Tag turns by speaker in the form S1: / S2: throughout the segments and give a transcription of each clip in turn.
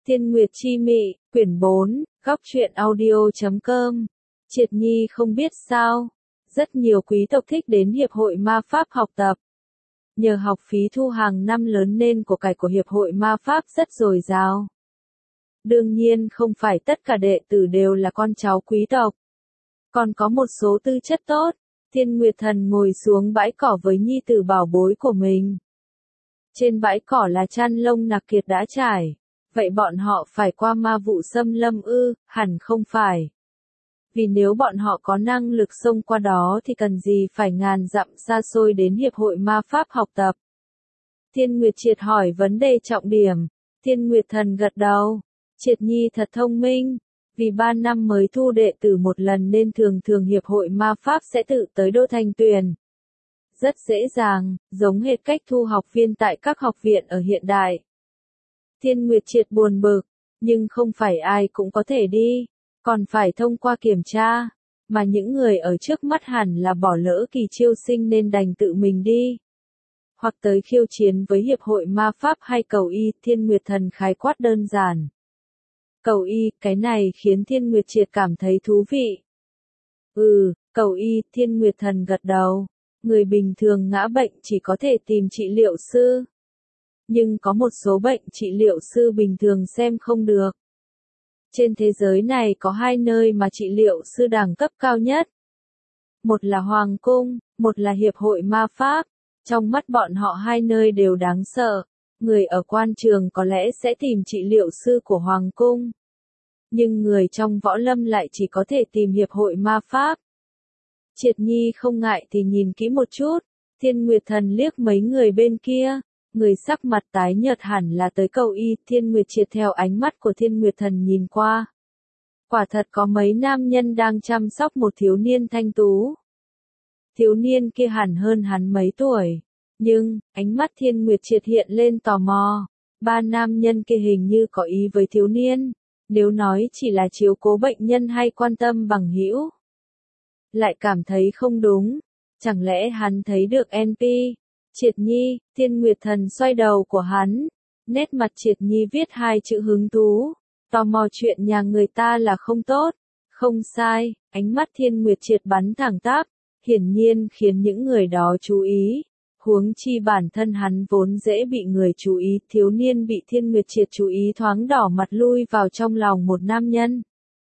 S1: Thiên Nguyệt Chi Mị, quyển 4, góc truyện audio.com. Triệt Nhi không biết sao, rất nhiều quý tộc thích đến Hiệp hội Ma Pháp học tập. Nhờ học phí thu hàng năm lớn nên của cải của Hiệp hội Ma Pháp rất dồi dào. Đương nhiên không phải tất cả đệ tử đều là con cháu quý tộc. Còn có một số tư chất tốt. Thiên Nguyệt Thần ngồi xuống bãi cỏ với nhi tử bảo bối của mình. Trên bãi cỏ là chăn lông nạc kiệt đã trải. Vậy bọn họ phải qua ma vụ xâm lâm ư? Hẳn không phải. Vì nếu bọn họ có năng lực xông qua đó thì cần gì phải ngàn dặm xa xôi đến Hiệp hội Ma Pháp học tập. Thiên Nguyệt Triệt hỏi vấn đề trọng điểm. Thiên Nguyệt Thần gật đầu. Triệt Nhi thật thông minh. Vì 3 năm mới thu đệ tử một lần nên thường thường Hiệp hội Ma Pháp sẽ tự tới đô thành tuyển. Rất dễ dàng, giống hệt cách thu học viên tại các học viện ở hiện đại. Thiên Nguyệt Triệt buồn bực, nhưng không phải ai cũng có thể đi, còn phải thông qua kiểm tra, mà những người ở trước mắt hẳn là bỏ lỡ kỳ chiêu sinh nên đành tự mình đi. Hoặc tới khiêu chiến với Hiệp hội Ma Pháp hay cầu y, Thiên Nguyệt Thần khái quát đơn giản. Cầu y, cái này khiến Thiên Nguyệt Triệt cảm thấy thú vị. Cầu y, Thiên Nguyệt Thần gật đầu. Người bình thường ngã bệnh chỉ có thể tìm trị liệu sư. Nhưng có một số bệnh trị liệu sư bình thường xem không được. Trên thế giới này có 2 nơi mà trị liệu sư đẳng cấp cao nhất. Một là Hoàng Cung, một là Hiệp hội Ma Pháp. Trong mắt bọn họ 2 nơi đều đáng sợ. Người ở quan trường có lẽ sẽ tìm trị liệu sư của Hoàng Cung. Nhưng người trong võ lâm lại chỉ có thể tìm Hiệp hội Ma Pháp. Triệt Nhi không ngại thì nhìn kỹ một chút. Thiên Nguyệt Thần liếc mấy người bên kia. Người sắc mặt tái nhợt hẳn là tới cầu y. Thiên Nguyệt Triệt theo ánh mắt của Thiên Nguyệt Thần nhìn qua. Quả thật có mấy nam nhân đang chăm sóc một thiếu niên thanh tú. Thiếu niên kia hẳn hơn hắn mấy tuổi. Nhưng, ánh mắt Thiên Nguyệt Triệt hiện lên tò mò. 3 nam nhân kia hình như có ý với thiếu niên. Nếu nói chỉ là chiếu cố bệnh nhân hay quan tâm bằng hữu, lại cảm thấy không đúng. Chẳng lẽ hắn thấy được NP? Triệt Nhi, Thiên Nguyệt Thần xoay đầu của hắn. Nét mặt Triệt Nhi viết 2 chữ hứng thú. Tò mò chuyện nhà người ta là không tốt. Không sai, ánh mắt Thiên Nguyệt Triệt bắn thẳng tắp. Hiển nhiên khiến những người đó chú ý. Huống chi bản thân hắn vốn dễ bị người chú ý. Thiếu niên bị Thiên Nguyệt Triệt chú ý thoáng đỏ mặt lui vào trong lòng một nam nhân.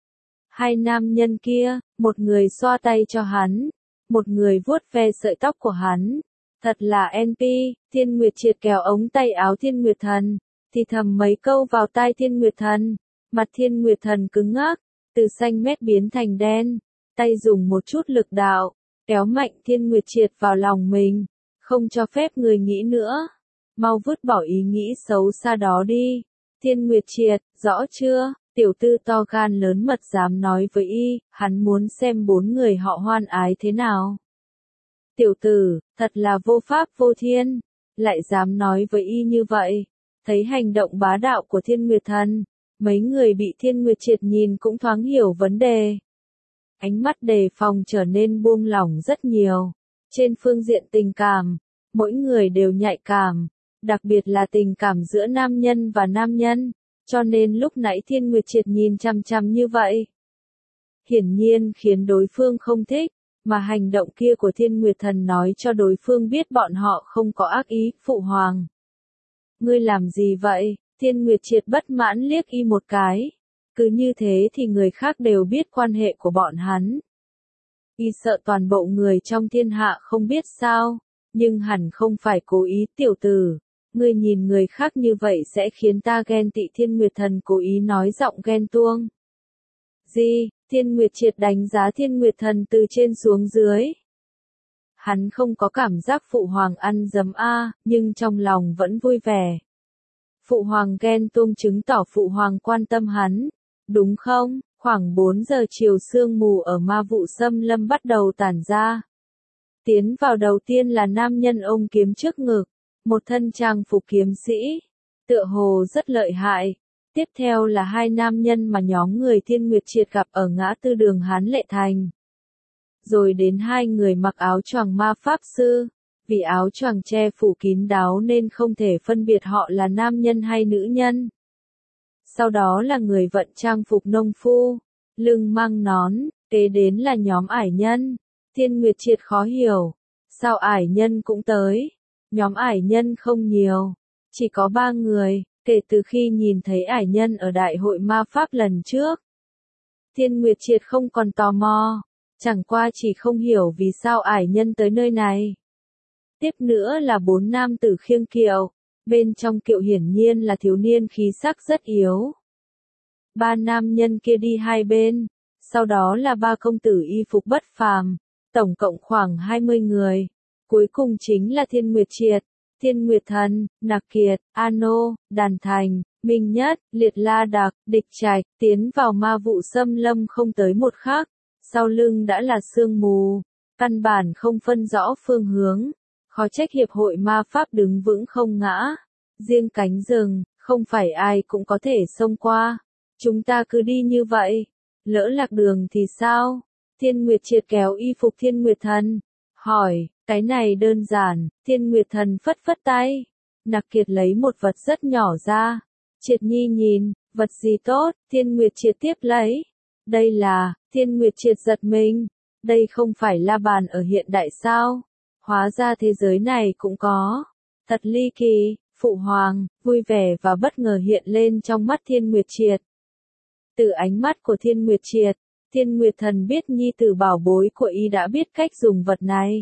S1: 2 nam nhân kia, một người xoa tay cho hắn, một người vuốt ve sợi tóc của hắn. Thật là NP. Thiên Nguyệt Triệt kéo ống tay áo Thiên Nguyệt Thần, thì thầm mấy câu vào tai Thiên Nguyệt Thần. Mặt Thiên Nguyệt Thần cứng ngắc, từ xanh mét biến thành đen. Tay dùng một chút lực đạo, kéo mạnh Thiên Nguyệt Triệt vào lòng mình, không cho phép người nghĩ nữa. Mau vứt bỏ ý nghĩ xấu xa đó đi. Thiên Nguyệt Triệt, rõ chưa? Tiểu tư to gan lớn mật dám nói với y, hắn muốn xem 4 người họ hoan ái thế nào. Tiểu tử, thật là vô pháp vô thiên, lại dám nói với y như vậy. Thấy hành động bá đạo của Thiên Nguyệt Thần, mấy người bị Thiên Nguyệt Triệt nhìn cũng thoáng hiểu vấn đề. Ánh mắt đề phòng trở nên buông lỏng rất nhiều. Trên phương diện tình cảm, mỗi người đều nhạy cảm, đặc biệt là tình cảm giữa nam nhân và nam nhân. Cho nên lúc nãy Thiên Nguyệt Triệt nhìn chằm chằm như vậy, hiển nhiên khiến đối phương không thích, mà hành động kia của Thiên Nguyệt Thần nói cho đối phương biết bọn họ không có ác ý. Phụ hoàng, ngươi làm gì vậy? Thiên Nguyệt Triệt bất mãn liếc y một cái. Cứ như thế thì người khác đều biết quan hệ của bọn hắn. Y sợ toàn bộ người trong thiên hạ không biết sao, nhưng hẳn không phải cố ý. Tiểu tử, ngươi nhìn người khác như vậy sẽ khiến ta ghen tị. Thiên Nguyệt Thần cố ý nói giọng ghen tuông. Gì? Thiên Nguyệt Triệt đánh giá Thiên Nguyệt Thần từ trên xuống dưới. Hắn không có cảm giác phụ hoàng ăn dấm nhưng trong lòng vẫn vui vẻ. Phụ hoàng ghen tuông chứng tỏ phụ hoàng quan tâm hắn, đúng không? Khoảng 4 giờ chiều sương mù ở ma vụ xâm lâm bắt đầu tản ra. Tiến vào đầu tiên là nam nhân ôm kiếm trước ngực. Một thân trang phục kiếm sĩ, tựa hồ rất lợi hại. Tiếp theo là 2 nam nhân mà nhóm người Thiên Nguyệt Triệt gặp ở ngã tư đường Hán Lệ Thành. Rồi đến 2 người mặc áo choàng ma pháp sư. Vì áo choàng che phủ kín đáo nên không thể phân biệt họ là nam nhân hay nữ nhân. sau đó là người vận trang phục nông phu, lưng mang nón, kế đến là nhóm ải nhân. Thiên Nguyệt Triệt khó hiểu, sao ải nhân cũng tới? Nhóm ải nhân không nhiều, chỉ có 3 người, kể từ khi nhìn thấy ải nhân ở đại hội ma pháp lần trước. Thiên Nguyệt Triệt không còn tò mò, chẳng qua chỉ không hiểu vì sao ải nhân tới nơi này. Tiếp nữa là 4 nam tử khiêng kiệu, bên trong kiệu hiển nhiên là thiếu niên khí sắc rất yếu. 3 nam nhân kia đi hai bên, sau đó là 3 công tử y phục bất phàm, tổng cộng khoảng 20 người. Cuối cùng chính là Thiên Nguyệt Triệt, Thiên Nguyệt Thần, Nặc Kiệt, Ano, Đàn Thành, Minh Nhất, Liệt La Đạc, Địch Trạch, tiến vào ma vụ xâm lâm không tới một khắc, sau lưng đã là sương mù, căn bản không phân rõ phương hướng, khó trách hiệp hội ma pháp đứng vững không ngã. Riêng cánh rừng, không phải ai cũng có thể xông qua. Chúng ta cứ đi như vậy, lỡ lạc đường thì sao? Thiên Nguyệt Triệt kéo y phục Thiên Nguyệt Thần, hỏi, cái này đơn giản. Thiên Nguyệt Thần phất phất tay. Nặc Kiệt lấy một vật rất nhỏ ra. Triệt Nhi nhìn, vật gì tốt? Thiên Nguyệt Triệt tiếp lấy. Đây là, Thiên Nguyệt Triệt giật mình. Đây không phải la bàn ở hiện đại sao? Hóa ra thế giới này cũng có. Thật ly kỳ. Phụ hoàng, vui vẻ và bất ngờ hiện lên trong mắt Thiên Nguyệt Triệt. Từ ánh mắt của Thiên Nguyệt Triệt, Thiên Nguyệt Thần biết nhi tử bảo bối của y đã biết cách dùng vật này.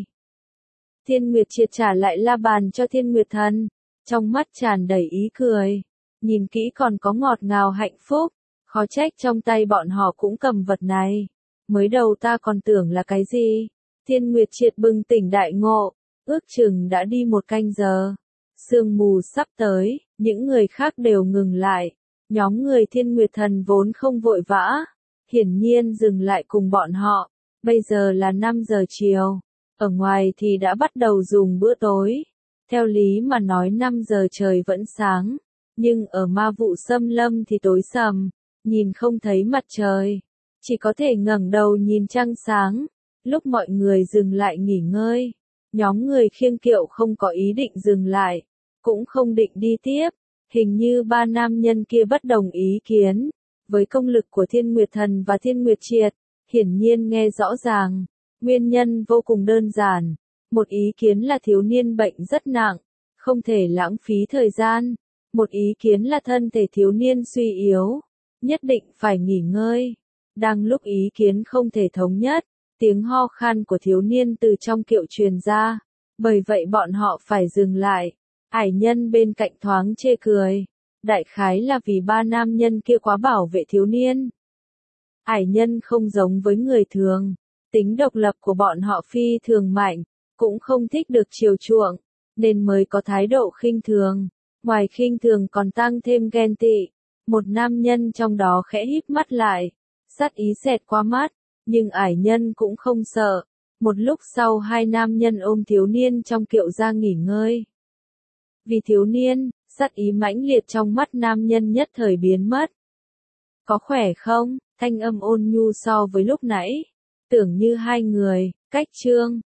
S1: Thiên Nguyệt Triệt trả lại la bàn cho Thiên Nguyệt Thần, trong mắt tràn đầy ý cười. Nhìn kỹ còn có ngọt ngào hạnh phúc, khó trách trong tay bọn họ cũng cầm vật này. Mới đầu ta còn tưởng là cái gì? Thiên Nguyệt Triệt bừng tỉnh đại ngộ, ước chừng đã đi 1 canh giờ. Sương mù sắp tới, những người khác đều ngừng lại. Nhóm người Thiên Nguyệt Thần vốn không vội vã, hiển nhiên dừng lại cùng bọn họ. Bây giờ là 5 giờ chiều, ở ngoài thì đã bắt đầu dùng bữa tối. Theo lý mà nói 5 giờ trời vẫn sáng, nhưng ở ma vụ xâm lâm thì tối sầm, nhìn không thấy mặt trời, chỉ có thể ngẩng đầu nhìn trăng sáng. Lúc mọi người dừng lại nghỉ ngơi, nhóm người khiêng kiệu không có ý định dừng lại, cũng không định đi tiếp. Hình như 3 nam nhân kia bất đồng ý kiến. Với công lực của Thiên Nguyệt Thần và Thiên Nguyệt Triệt, hiển nhiên nghe rõ ràng. Nguyên nhân vô cùng đơn giản. Một ý kiến là thiếu niên bệnh rất nặng, không thể lãng phí thời gian. Một ý kiến là thân thể thiếu niên suy yếu, nhất định phải nghỉ ngơi. Đang lúc ý kiến không thể thống nhất, tiếng ho khan của thiếu niên từ trong kiệu truyền ra. Bởi vậy bọn họ phải dừng lại. Ải nhân bên cạnh thoáng chê cười. Đại khái là vì 3 nam nhân kia quá bảo vệ thiếu niên. Ải nhân không giống với người thường. Tính độc lập của bọn họ phi thường mạnh, cũng không thích được chiều chuộng, nên mới có thái độ khinh thường. Ngoài khinh thường còn tăng thêm ghen tị. Một nam nhân trong đó khẽ híp mắt lại, sát ý xẹt qua mắt, nhưng ải nhân cũng không sợ. Một lúc sau 2 nam nhân ôm thiếu niên trong kiệu ra nghỉ ngơi. Vì thiếu niên, sát ý mãnh liệt trong mắt nam nhân nhất thời biến mất. Có khỏe không? Thanh âm ôn nhu so với lúc nãy. Tưởng như 2 người, cách chương.